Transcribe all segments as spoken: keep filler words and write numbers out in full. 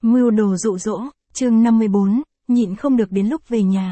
Mưu đồ dụ dỗ, chương năm mươi bốn, nhịn không được đến lúc về nhà.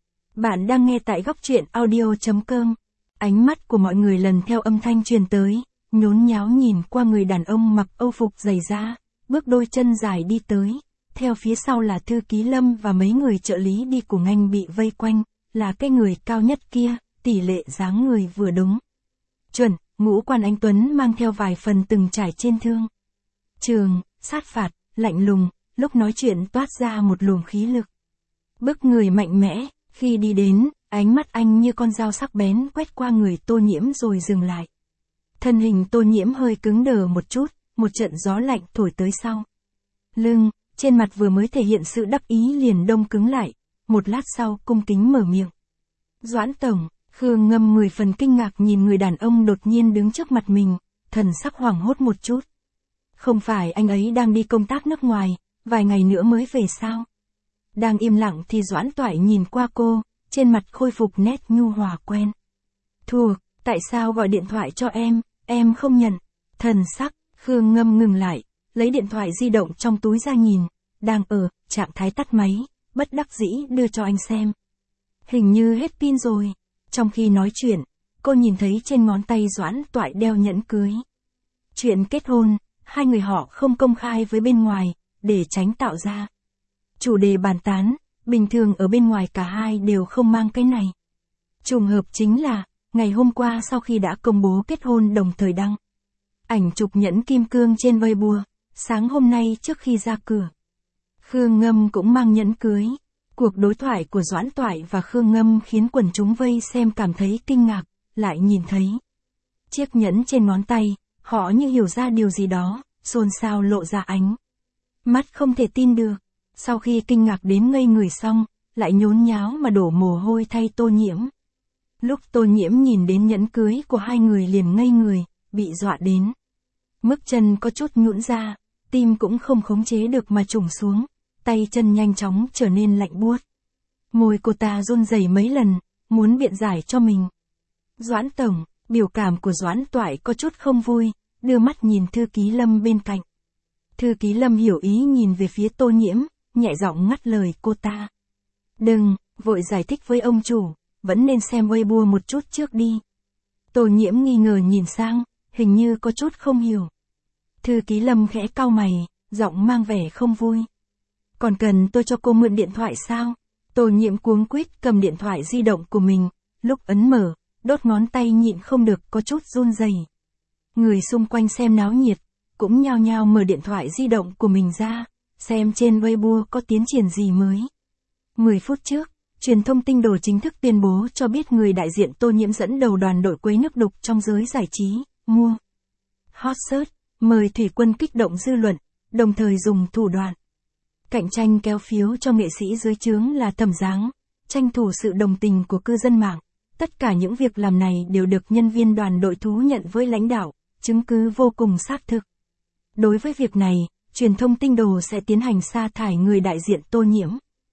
Bạn đang nghe tại góc truyện audio chấm com. Ánh mắt của mọi người lần theo âm thanh truyền tới, nhốn nháo nhìn qua người đàn ông mặc âu phục dày da, bước đôi chân dài đi tới. Theo phía sau là thư ký Lâm và mấy người trợ lý đi cùng anh bị vây quanh, là cái người cao nhất kia, tỷ lệ dáng người vừa đúng. Chuẩn, ngũ quan anh Tuấn mang theo vài phần từng trải trên thương. Trường, sát phạt, lạnh lùng, lúc nói chuyện toát ra một luồng khí lực. Bức người mạnh mẽ, khi đi đến, ánh mắt anh như con dao sắc bén quét qua người Tô Nhiễm rồi dừng lại. Thân hình Tô Nhiễm hơi cứng đờ một chút, một trận gió lạnh thổi tới sau lưng, trên mặt vừa mới thể hiện sự đắc ý liền đông cứng lại, một lát sau cung kính mở miệng. Doãn tổng, Khương Ngâm mười phần kinh ngạc nhìn người đàn ông đột nhiên đứng trước mặt mình, thần sắc hoảng hốt một chút. Không phải anh ấy đang đi công tác nước ngoài, vài ngày nữa mới về sao? Đang im lặng thì Doãn Toại nhìn qua cô, trên mặt khôi phục nét nhu hòa quen thuộc, tại sao gọi điện thoại cho em, em không nhận. Thần sắc, Khương Ngâm ngừng lại, lấy điện thoại di động trong túi ra nhìn, đang ở trạng thái tắt máy, bất đắc dĩ đưa cho anh xem. Hình như hết pin rồi. Trong khi nói chuyện, cô nhìn thấy trên ngón tay Doãn Toại đeo nhẫn cưới. Chuyện kết hôn, hai người họ không công khai với bên ngoài, để tránh tạo ra chủ đề bàn tán, bình thường ở bên ngoài cả hai đều không mang cái này. Trùng hợp chính là, ngày hôm qua sau khi đã công bố kết hôn đồng thời đăng ảnh chụp nhẫn kim cương trên Weibo, sáng hôm nay trước khi ra cửa, Khương Ngâm cũng mang nhẫn cưới. Cuộc đối thoại của Doãn Toại và Khương Ngâm khiến quần chúng vây xem cảm thấy kinh ngạc, lại nhìn thấy chiếc nhẫn trên ngón tay, họ như hiểu ra điều gì đó, xôn xao lộ ra ánh mắt không thể tin được. Sau khi kinh ngạc đến ngây người xong, lại nhốn nháo mà đổ mồ hôi thay Tô Nhiễm. Lúc Tô Nhiễm nhìn đến nhẫn cưới của hai người liền ngây người, bị dọa đến mức chân có chút nhũn ra, tim cũng không khống chế được mà trùng xuống, tay chân nhanh chóng trở nên lạnh buốt. Môi cô ta run rẩy mấy lần, muốn biện giải cho mình. Doãn tổng, biểu cảm của Doãn Toại có chút không vui, đưa mắt nhìn thư ký Lâm bên cạnh. Thư ký Lâm hiểu ý nhìn về phía Tô Nhiễm, nhẹ giọng ngắt lời cô ta. Đừng, vội giải thích với ông chủ, vẫn nên xem Weibo một chút trước đi. Tô Nhiễm nghi ngờ nhìn sang, hình như có chút không hiểu. Thư ký Lâm khẽ cau mày, giọng mang vẻ không vui. Còn cần tôi cho cô mượn điện thoại sao? Tô Nhiễm cuống quýt cầm điện thoại di động của mình, lúc ấn mở, đốt ngón tay nhịn không được có chút run rẩy. Người xung quanh xem náo nhiệt, cũng nhao nhao mở điện thoại di động của mình ra, xem trên Weibo có tiến triển gì mới. mười phút trước, truyền thông Tinh Đồ chính thức tuyên bố cho biết người đại diện Tô Nhiễm dẫn đầu đoàn đội quấy nước đục trong giới giải trí, mua hot search, mời Thủy Quân kích động dư luận, đồng thời dùng thủ đoạn cạnh tranh kéo phiếu cho nghệ sĩ dưới trướng là Thẩm Giáng, tranh thủ sự đồng tình của cư dân mạng. Tất cả những việc làm này đều được nhân viên đoàn đội thú nhận với lãnh đạo, chứng cứ vô cùng xác thực. Đối với việc này, truyền thông Tinh Đồ sẽ tiến hành sa thải người đại diện Tô Nhiễm.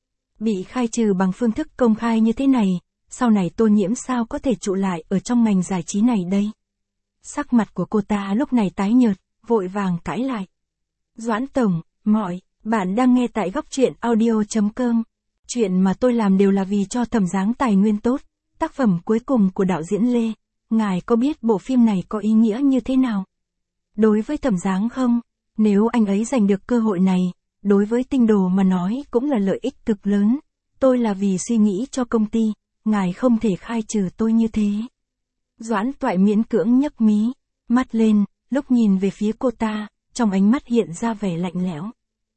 Bị khai trừ bằng phương thức công khai như thế này, sau này Tô Nhiễm sao có thể trụ lại ở trong ngành giải trí này đây? Sắc mặt của cô ta lúc này tái nhợt, vội vàng cãi lại. Doãn tổng, mọi, bạn đang nghe tại góc truyện audio chấm com. Chuyện mà tôi làm đều là vì cho Thẩm Giáng tài nguyên tốt, tác phẩm cuối cùng của đạo diễn Lê. Ngài có biết bộ phim này có ý nghĩa như thế nào đối với Thẩm Giáng không? Nếu anh ấy giành được cơ hội này, đối với Tinh Đồ mà nói cũng là lợi ích cực lớn. Tôi là vì suy nghĩ cho công ty, ngài không thể khai trừ tôi như thế. Doãn Toại miễn cưỡng nhấc mí, mắt lên, lúc nhìn về phía cô ta, trong ánh mắt hiện ra vẻ lạnh lẽo.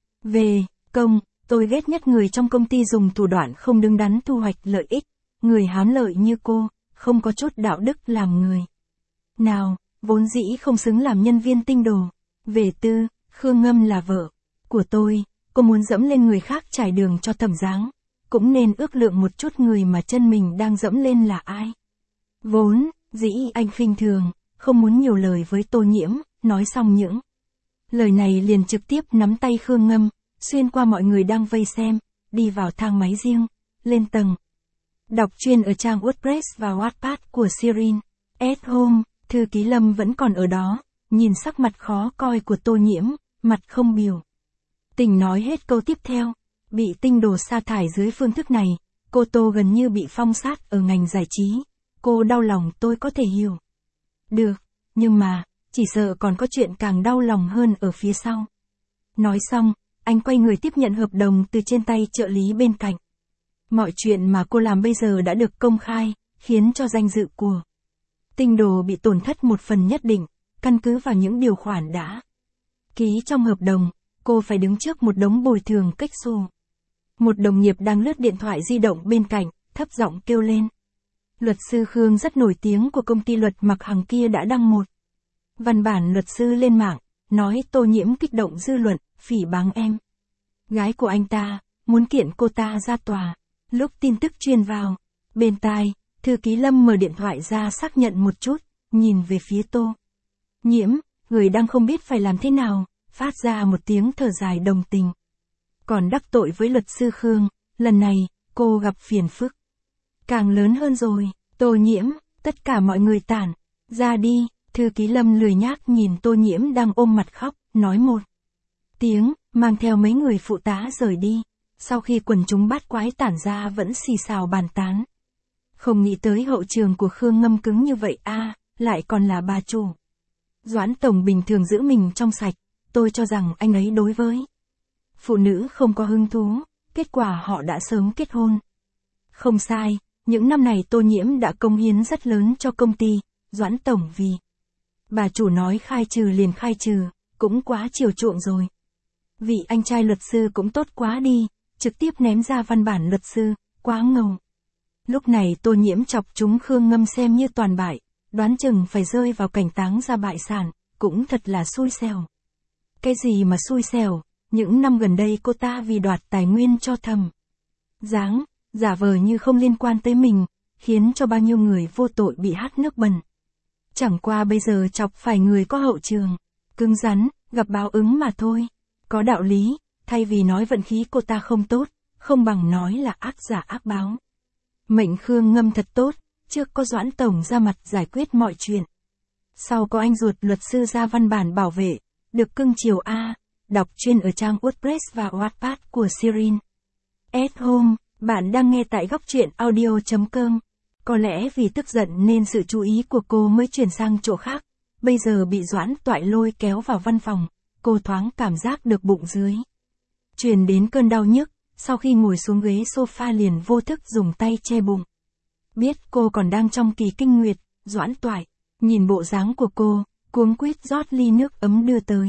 Về, công, tôi ghét nhất người trong công ty dùng thủ đoạn không đứng đắn thu hoạch lợi ích, người hám lợi như cô, không có chút đạo đức làm người. Nào, vốn dĩ không xứng làm nhân viên Tinh Đồ. Về tư, Khương Ngâm là vợ của tôi, cô muốn dẫm lên người khác trải đường cho Thẩm Giáng, cũng nên ước lượng một chút người mà chân mình đang dẫm lên là ai. Vốn, dĩ anh khinh thường, không muốn nhiều lời với Tô Nhiễm, nói xong những lời này liền trực tiếp nắm tay Khương Ngâm, xuyên qua mọi người đang vây xem, đi vào thang máy riêng, lên tầng. Đọc chuyên ở trang WordPress và Wattpad của Sirin. At home, thư ký Lâm vẫn còn ở đó, nhìn sắc mặt khó coi của Tô Nhiễm, mặt không biểu Tình nói hết câu tiếp theo. Bị Tinh Đồ sa thải dưới phương thức này, cô Tô gần như bị phong sát ở ngành giải trí. Cô đau lòng tôi có thể hiểu. Được, nhưng mà, chỉ sợ còn có chuyện càng đau lòng hơn ở phía sau. Nói xong, anh quay người tiếp nhận hợp đồng từ trên tay trợ lý bên cạnh. Mọi chuyện mà cô làm bây giờ đã được công khai, khiến cho danh dự của Tinh Đồ bị tổn thất một phần nhất định, căn cứ vào những điều khoản đã ký trong hợp đồng, cô phải đứng trước một đống bồi thường cách xù. Một đồng nghiệp đang lướt điện thoại di động bên cạnh, thấp giọng kêu lên. Luật sư Khương rất nổi tiếng của công ty luật Mặc Hằng kia đã đăng một văn bản luật sư lên mạng, nói Tô Nhiễm kích động dư luận, phỉ báng em gái của anh ta, muốn kiện cô ta ra tòa. Lúc tin tức truyền vào, bên tai, thư ký Lâm mở điện thoại ra xác nhận một chút, nhìn về phía Tô Nhiễm, người đang không biết phải làm thế nào, phát ra một tiếng thở dài đồng tình. Còn đắc tội với luật sư Khương, lần này, cô gặp phiền phức càng lớn hơn rồi. Tô Nhiễm, tất cả mọi người tản ra đi. Thư ký Lâm lười nhác nhìn Tô Nhiễm đang ôm mặt khóc, nói một tiếng, mang theo mấy người phụ tá rời đi. Sau khi quần chúng bát quái tản ra vẫn xì xào bàn tán. Không nghĩ tới hậu trường của Khương Ngâm cứng như vậy a, à, lại còn là bà chủ. Doãn Tổng bình thường giữ mình trong sạch, tôi cho rằng anh ấy đối với phụ nữ không có hứng thú, kết quả họ đã sớm kết hôn. Không sai, những năm này Tô Nhiễm đã cống hiến rất lớn cho công ty, Doãn Tổng vì bà chủ nói khai trừ liền khai trừ, cũng quá chiều chuộng rồi. Vị anh trai luật sư cũng tốt quá đi, trực tiếp ném ra văn bản luật sư, quá ngầu. Lúc này Tô Nhiễm chọc chúng Khương Ngâm xem như toàn bại, đoán chừng phải rơi vào cảnh táng ra bại sản, cũng thật là xui xẻo. Cái gì mà xui xẻo, những năm gần đây cô ta vì đoạt tài nguyên cho Thẩm Giáng, giả vờ như không liên quan tới mình, khiến cho bao nhiêu người vô tội bị hắt nước bẩn. Chẳng qua bây giờ chọc phải người có hậu trường, cứng rắn, gặp báo ứng mà thôi. Có đạo lý, thay vì nói vận khí cô ta không tốt, không bằng nói là ác giả ác báo. Mệnh Khương Ngâm thật tốt, trước có Doãn Tổng ra mặt giải quyết mọi chuyện. Sau có anh ruột luật sư ra văn bản bảo vệ, được cưng chiều A, đọc chuyên ở trang WordPress và Wattpad của Sirin. At home, bạn đang nghe tại góc truyện audio chấm com. Có lẽ vì tức giận nên sự chú ý của cô mới chuyển sang chỗ khác. Bây giờ bị Doãn Toại lôi kéo vào văn phòng, cô thoáng cảm giác được bụng dưới truyền đến cơn đau nhức, sau khi ngồi xuống ghế sofa liền vô thức dùng tay che bụng. Biết cô còn đang trong kỳ kinh nguyệt, Doãn Toại nhìn bộ dáng của cô, cuống quýt rót ly nước ấm đưa tới.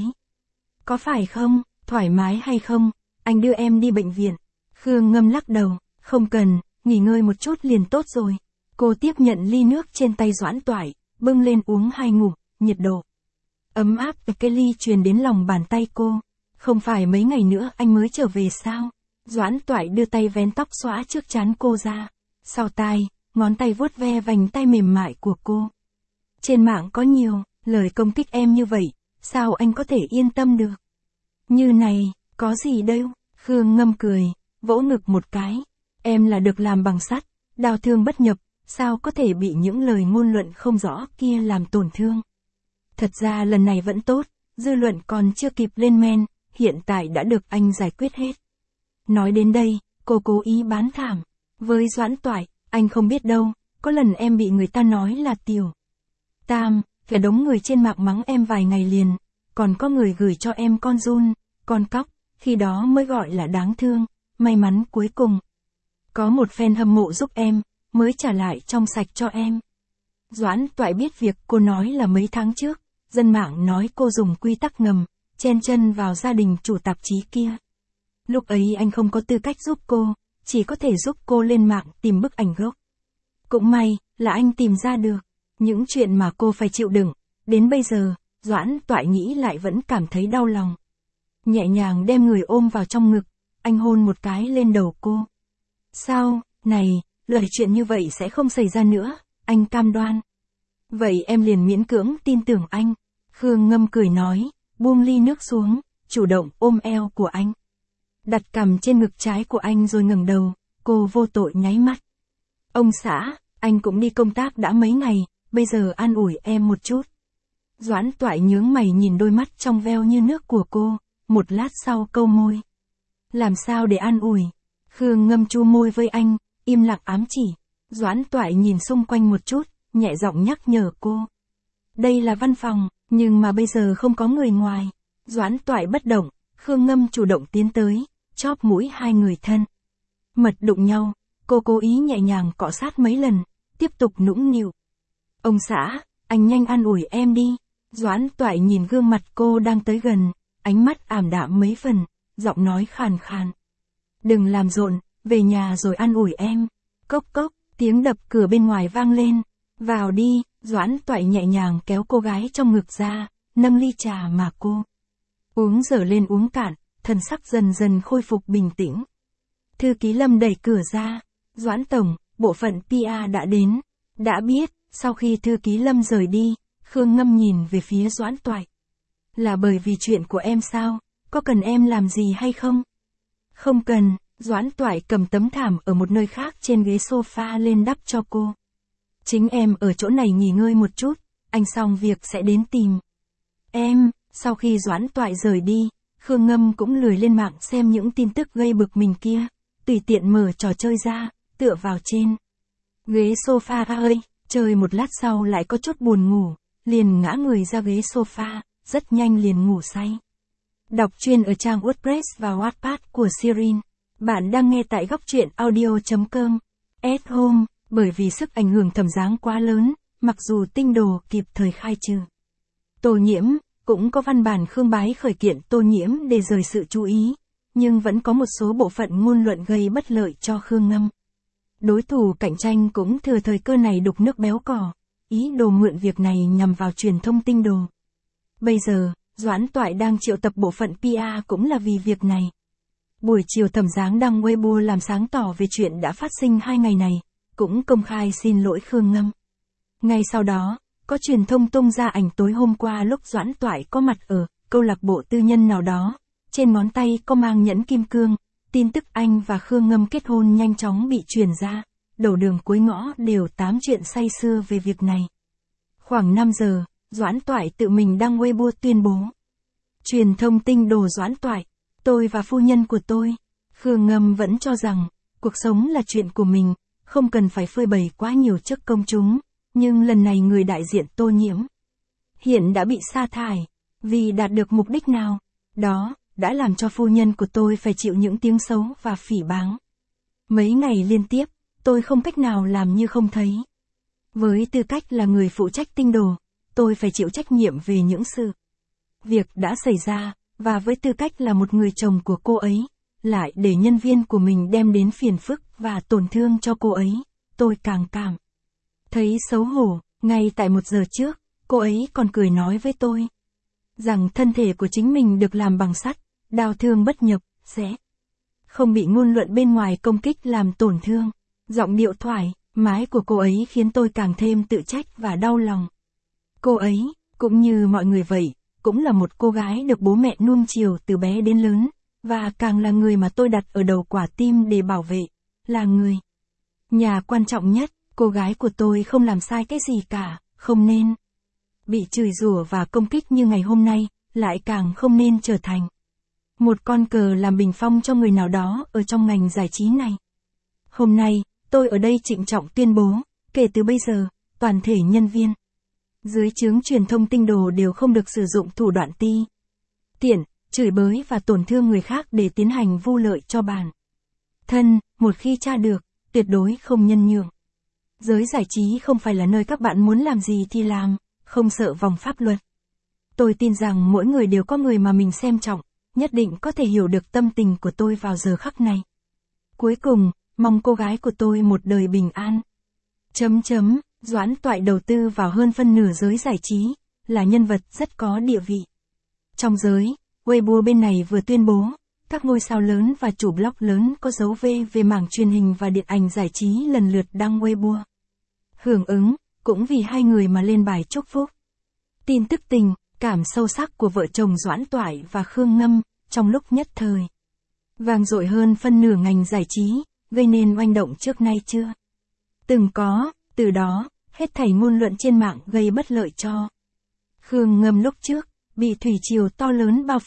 Có phải không, thoải mái hay không, anh đưa em đi bệnh viện. Khương Ngâm lắc đầu, không cần, nghỉ ngơi một chút liền tốt rồi. Cô tiếp nhận ly nước trên tay Doãn Toại, bưng lên uống hai ngụm, nhiệt độ ấm áp từ cái ly truyền đến lòng bàn tay cô. Không phải mấy ngày nữa anh mới trở về sao? Doãn Toại đưa tay vén tóc xõa trước trán cô ra. Sau tai, ngón tay vuốt ve vành tay mềm mại của cô. Trên mạng có nhiều lời công kích em như vậy, sao anh có thể yên tâm được? Như này, có gì đâu? Khương Ngâm cười, vỗ ngực một cái. Em là được làm bằng sắt, đao thương bất nhập, sao có thể bị những lời ngôn luận không rõ kia làm tổn thương? Thật ra lần này vẫn tốt, dư luận còn chưa kịp lên men, hiện tại đã được anh giải quyết hết. Nói đến đây, cô cố ý bán thảm. Với Doãn Toại, anh không biết đâu, có lần em bị người ta nói là tiểu tam, cả đống người trên mạng mắng em vài ngày liền, còn có người gửi cho em con giun, con cóc, khi đó mới gọi là đáng thương. May mắn cuối cùng có một fan hâm mộ giúp em, mới trả lại trong sạch cho em. Doãn Toại biết việc cô nói là mấy tháng trước, dân mạng nói cô dùng quy tắc ngầm, chen chân vào gia đình chủ tạp chí kia. Lúc ấy anh không có tư cách giúp cô, chỉ có thể giúp cô lên mạng tìm bức ảnh gốc. Cũng may, là anh tìm ra được. Những chuyện mà cô phải chịu đựng, đến bây giờ, Doãn Toại nghĩ lại vẫn cảm thấy đau lòng. Nhẹ nhàng đem người ôm vào trong ngực, anh hôn một cái lên đầu cô. Sao, này, lời chuyện như vậy sẽ không xảy ra nữa, anh cam đoan. Vậy em liền miễn cưỡng tin tưởng anh. Khương Ngâm cười nói, buông ly nước xuống, chủ động ôm eo của anh. Đặt cằm trên ngực trái của anh rồi ngẩng đầu, cô vô tội nháy mắt. Ông xã, anh cũng đi công tác đã mấy ngày, bây giờ an ủi em một chút. Doãn Toại nhướng mày nhìn đôi mắt trong veo như nước của cô, một lát sau câu môi. Làm sao để an ủi? Khương Ngâm chu môi với anh, im lặng ám chỉ. Doãn Toại nhìn xung quanh một chút, nhẹ giọng nhắc nhở cô. Đây là văn phòng, nhưng mà bây giờ không có người ngoài. Doãn Toại bất động, Khương Ngâm chủ động tiến tới, chóp mũi hai người thân. Mật đụng nhau, cô cố ý nhẹ nhàng cọ sát mấy lần, tiếp tục nũng nịu. Ông xã, anh nhanh an ủi em đi. Doãn Toại nhìn gương mặt cô đang tới gần, ánh mắt ảm đạm mấy phần, giọng nói khàn khàn. Đừng làm rộn, về nhà rồi an ủi em. Cốc cốc, tiếng đập cửa bên ngoài vang lên. Vào đi, Doãn Toại nhẹ nhàng kéo cô gái trong ngực ra, nâng ly trà mà cô uống dở lên uống cạn, thần sắc dần dần khôi phục bình tĩnh. Thư ký Lâm đẩy cửa ra. Doãn tổng, bộ phận pê e đã đến. Đã biết, sau khi thư ký Lâm rời đi, Khương Ngâm nhìn về phía Doãn Toại. Là bởi vì chuyện của em sao? Có cần em làm gì hay không? Không cần, Doãn Toại cầm tấm thảm ở một nơi khác trên ghế sofa lên đắp cho cô. Chính em ở chỗ này nghỉ ngơi một chút, anh xong việc sẽ đến tìm em. Sau khi Doãn Toại rời đi, Khương Ngâm cũng lười lên mạng xem những tin tức gây bực mình kia, tùy tiện mở trò chơi ra, tựa vào trên ghế sofa ơi, chơi một lát sau lại có chút buồn ngủ, liền ngã người ra ghế sofa, rất nhanh liền ngủ say. Đọc truyện ở trang WordPress và Wattpad của Sirin. Bạn đang nghe tại góc truyện audio chấm com. At home, bởi vì sức ảnh hưởng thẩm dáng quá lớn, mặc dù tinh đồ kịp thời khai trừ Tô Nhiễm, cũng có văn bản Khương Bái khởi kiện Tô Nhiễm để rời sự chú ý, nhưng vẫn có một số bộ phận ngôn luận gây bất lợi cho Khương Ngâm. Đối thủ cạnh tranh cũng thừa thời cơ này đục nước béo cỏ, ý đồ mượn việc này nhằm vào truyền thông tinh đồ. Bây giờ, Doãn Toại đang triệu tập bộ phận pê e cũng là vì việc này. Buổi chiều thẩm dáng đăng Weibo làm sáng tỏ về chuyện đã phát sinh hai ngày này, cũng công khai xin lỗi Khương Ngâm. Ngay sau đó, có truyền thông tung ra ảnh tối hôm qua lúc Doãn Toại có mặt ở câu lạc bộ tư nhân nào đó, trên ngón tay có mang nhẫn kim cương, tin tức anh và Khương Ngâm kết hôn nhanh chóng bị truyền ra, đầu đường cuối ngõ đều tám chuyện say sưa về việc này. Khoảng năm giờ, Doãn Toại tự mình đăng Weibo tuyên bố. Truyền thông tinh đồ Doãn Toại, tôi và phu nhân của tôi. Khương Ngâm vẫn cho rằng, cuộc sống là chuyện của mình, không cần phải phơi bày quá nhiều trước công chúng, nhưng lần này người đại diện Tô Nhiễm hiện đã bị sa thải, vì đạt được mục đích nào, đó, đã làm cho phu nhân của tôi phải chịu những tiếng xấu và phỉ báng. Mấy ngày liên tiếp, tôi không cách nào làm như không thấy. Với tư cách là người phụ trách tinh đồ, tôi phải chịu trách nhiệm về những sự việc đã xảy ra, và với tư cách là một người chồng của cô ấy, lại để nhân viên của mình đem đến phiền phức và tổn thương cho cô ấy, tôi càng cảm thấy xấu hổ. Ngay tại một giờ trước, cô ấy còn cười nói với tôi rằng thân thể của chính mình được làm bằng sắt, đau thương bất nhập, sẽ không bị ngôn luận bên ngoài công kích làm tổn thương. Giọng điệu thoải mái của cô ấy khiến tôi càng thêm tự trách và đau lòng. Cô ấy, cũng như mọi người vậy, cũng là một cô gái được bố mẹ nuông chiều từ bé đến lớn, và càng là người mà tôi đặt ở đầu quả tim để bảo vệ, là người nhà quan trọng nhất. Cô gái của tôi không làm sai cái gì cả, không nên bị chửi rủa và công kích như ngày hôm nay, lại càng không nên trở thành một con cờ làm bình phong cho người nào đó ở trong ngành giải trí này. Hôm nay, tôi ở đây trịnh trọng tuyên bố, kể từ bây giờ, toàn thể nhân viên dưới trướng truyền thông tinh đồ đều không được sử dụng thủ đoạn ti tiện, chửi bới và tổn thương người khác để tiến hành vu lợi cho bản thân, một khi tra được, tuyệt đối không nhân nhượng. Giới giải trí không phải là nơi các bạn muốn làm gì thì làm, không sợ vòng pháp luật. Tôi tin rằng mỗi người đều có người mà mình xem trọng, nhất định có thể hiểu được tâm tình của tôi vào giờ khắc này. Cuối cùng, mong cô gái của tôi một đời bình an. Chấm chấm, Doãn Toại đầu tư vào hơn phân nửa giới giải trí, là nhân vật rất có địa vị. Trong giới, Weibo bên này vừa tuyên bố, các ngôi sao lớn và chủ blog lớn có dấu V về mảng truyền hình và điện ảnh giải trí lần lượt đăng Weibo. Hưởng ứng, cũng vì hai người mà lên bài chúc phúc. Tin tức tình, cảm sâu sắc của vợ chồng Doãn Toại và Khương Ngâm, trong lúc nhất thời vang dội hơn phân nửa ngành giải trí, gây nên oanh động trước nay chưa từng có. Từ đó, hết thảy ngôn luận trên mạng gây bất lợi cho Khương Ngâm lúc trước, bị thủy triều to lớn bao phủ,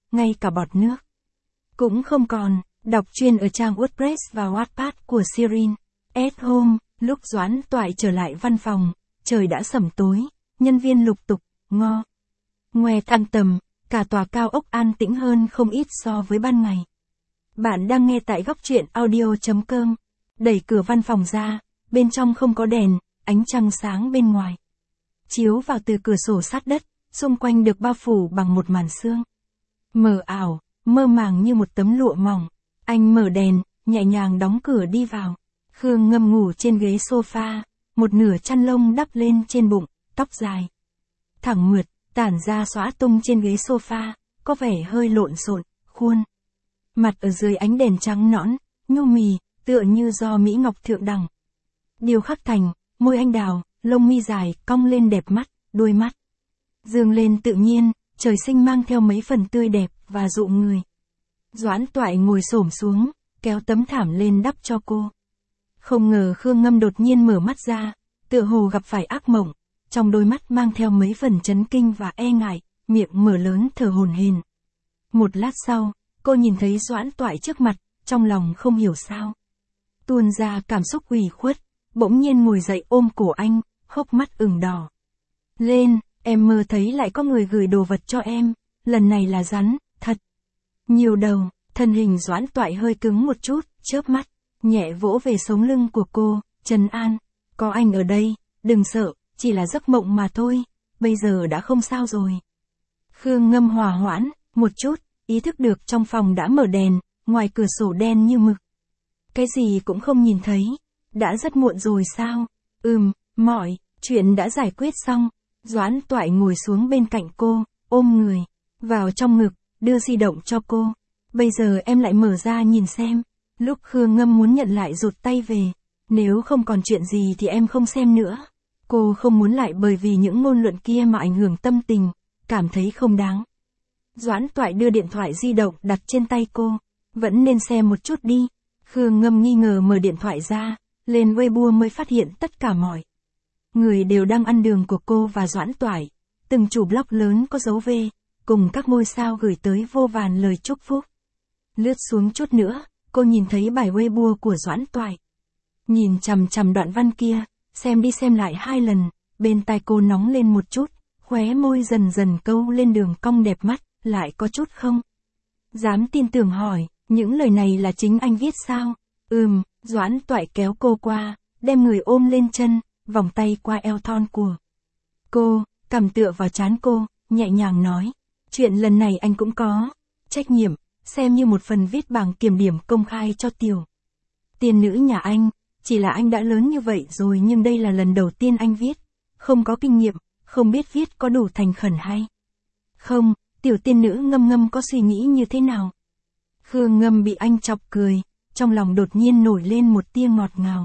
ngay cả bọt nước cũng không còn. Đọc truyện ở trang WordPress và Wattpad của Sirin. At home, lúc Doãn Toại trở lại văn phòng, trời đã sẩm tối, nhân viên lục tục, ngo, ngoe tan tầm, cả tòa cao ốc an tĩnh hơn không ít so với ban ngày. Bạn đang nghe tại góc truyện audio.com. Đẩy cửa văn phòng ra, bên trong không có đèn, ánh trăng sáng bên ngoài chiếu vào từ cửa sổ sát đất, xung quanh được bao phủ bằng một màn sương mờ ảo, mơ màng như một tấm lụa mỏng. Anh mở đèn, nhẹ nhàng đóng cửa đi vào. Khương Ngâm ngủ trên ghế sofa, một nửa chăn lông đắp lên trên bụng, tóc dài thẳng mượt, tản ra xõa tung trên ghế sofa, có vẻ hơi lộn xộn, khuôn mặt ở dưới ánh đèn trắng nõn, nhu mì, tựa như do mỹ ngọc thượng đẳng điêu khắc thành, môi anh đào, lông mi dài cong lên đẹp mắt, đuôi mắt dương lên tự nhiên, trời sinh mang theo mấy phần tươi đẹp và dụ người. Doãn Toại ngồi xổm xuống, kéo tấm thảm lên đắp cho cô. Không ngờ Khương Ngâm đột nhiên mở mắt ra, tựa hồ gặp phải ác mộng, trong đôi mắt mang theo mấy phần chấn kinh và e ngại, miệng mở lớn thở hổn hển. Một lát sau, cô nhìn thấy Doãn Toại trước mặt, trong lòng không hiểu sao. Tuôn ra cảm xúc ủy khuất, bỗng nhiên ngồi dậy ôm cổ anh, hốc mắt ửng đỏ. Lên, em mơ thấy lại có người gửi đồ vật cho em, lần này là rắn, thật nhiều đầu. Thân hình Doãn Toại hơi cứng một chút, chớp mắt, nhẹ vỗ về sống lưng của cô, trấn an. Có anh ở đây, đừng sợ, chỉ là giấc mộng mà thôi, bây giờ đã không sao rồi. Khương Ngâm hòa hoãn, một chút, ý thức được trong phòng đã mở đèn, ngoài cửa sổ đen như mực. Cái gì cũng không nhìn thấy, đã rất muộn rồi sao? Ừm, mọi chuyện đã giải quyết xong. Doãn Toại ngồi xuống bên cạnh cô, ôm người vào trong ngực, đưa di động cho cô. Bây giờ em lại mở ra nhìn xem. Lúc Khương Ngâm muốn nhận lại rụt tay về. Nếu không còn chuyện gì thì em không xem nữa. Cô không muốn lại bởi vì những ngôn luận kia mà ảnh hưởng tâm tình, cảm thấy không đáng. Doãn Toại đưa điện thoại di động đặt trên tay cô. Vẫn nên xem một chút đi. Khương Ngâm nghi ngờ mở điện thoại ra, lên Weibo mới phát hiện tất cả mọi người đều đang ăn đường của cô và Doãn Toại. Từng chủ blog lớn có dấu V, cùng các ngôi sao gửi tới vô vàn lời chúc phúc. Lướt xuống chút nữa, cô nhìn thấy bài Weibo của Doãn Toại. Nhìn chằm chằm đoạn văn kia, xem đi xem lại hai lần, bên tai cô nóng lên một chút, khóe môi dần dần câu lên đường cong đẹp mắt, lại có chút không dám tin tưởng hỏi, những lời này là chính anh viết sao? Ừm, Doãn Toại kéo cô qua, đem người ôm lên chân, vòng tay qua eo thon của cô, cằm tựa vào trán cô, nhẹ nhàng nói, chuyện lần này anh cũng có trách nhiệm, xem như một phần viết bảng kiểm điểm công khai cho tiểu tiên nữ nhà anh, chỉ là anh đã lớn như vậy rồi nhưng đây là lần đầu tiên anh viết, không có kinh nghiệm, không biết viết có đủ thành khẩn hay không. Tiểu tiên nữ Ngâm Ngâm có suy nghĩ như thế nào? Khương Ngâm bị anh chọc cười, trong lòng đột nhiên nổi lên một tia ngọt ngào.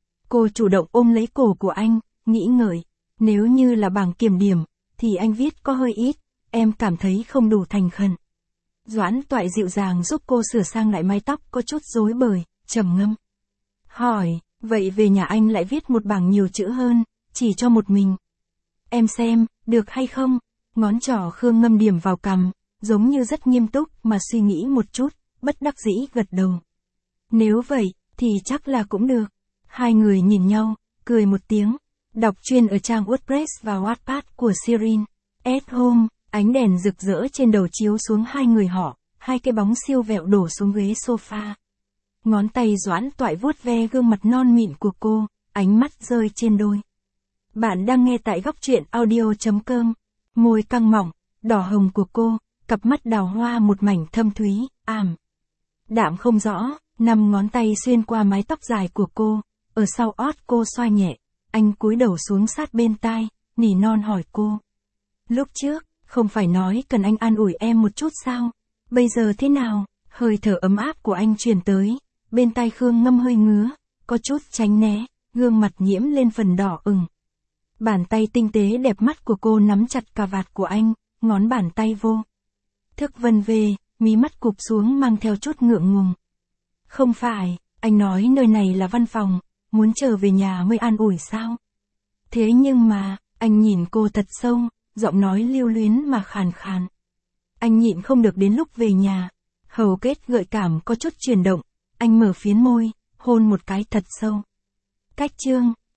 Cô chủ động ôm lấy cổ của anh, nghĩ ngợi, nếu như là bảng kiểm điểm, thì anh viết có hơi ít, em cảm thấy không đủ thành khẩn. Doãn Toại dịu dàng giúp cô sửa sang lại mái tóc có chút rối bời, trầm ngâm. Hỏi, vậy về nhà anh lại viết một bảng nhiều chữ hơn, chỉ cho một mình. Em xem, được hay không? Ngón trỏ Khương Ngâm điểm vào cằm, giống như rất nghiêm túc mà suy nghĩ một chút, bất đắc dĩ gật đầu. Nếu vậy, thì chắc là cũng được. Hai người nhìn nhau, cười một tiếng. Đọc truyện ở trang WordPress và Wattpad của Sirin. At home, ánh đèn rực rỡ trên đầu chiếu xuống hai người họ, hai cái bóng siêu vẹo đổ xuống ghế sofa. Ngón tay Doãn Toại vuốt ve gương mặt non mịn của cô, ánh mắt rơi trên đôi. Bạn đang nghe tại góc truyện audio.com. Môi căng mỏng, đỏ hồng của cô, cặp mắt đào hoa một mảnh thâm thúy, ảm đạm không rõ, năm ngón tay xuyên qua mái tóc dài của cô, ở sau ót cô xoa nhẹ, anh cúi đầu xuống sát bên tai, nỉ non hỏi cô. Lúc trước, không phải nói cần anh an ủi em một chút sao? Bây giờ thế nào? Hơi thở ấm áp của anh truyền tới, bên tai Khương Ngâm hơi ngứa, có chút tránh né, gương mặt nhiễm lên phần đỏ ửng. Bàn tay tinh tế đẹp mắt của cô nắm chặt cà vạt của anh, ngón bàn tay vô thức vân về, mí mắt cụp xuống mang theo chút ngượng ngùng. Không phải, anh nói nơi này là văn phòng, muốn trở về nhà mới an ủi sao? Thế nhưng mà, anh nhìn cô thật sâu, giọng nói lưu luyến mà khàn khàn. Anh nhịn không được đến lúc về nhà. Hầu kết gợi cảm có chút chuyển động. Anh mở phiến môi, hôn một cái thật sâu. Cách chương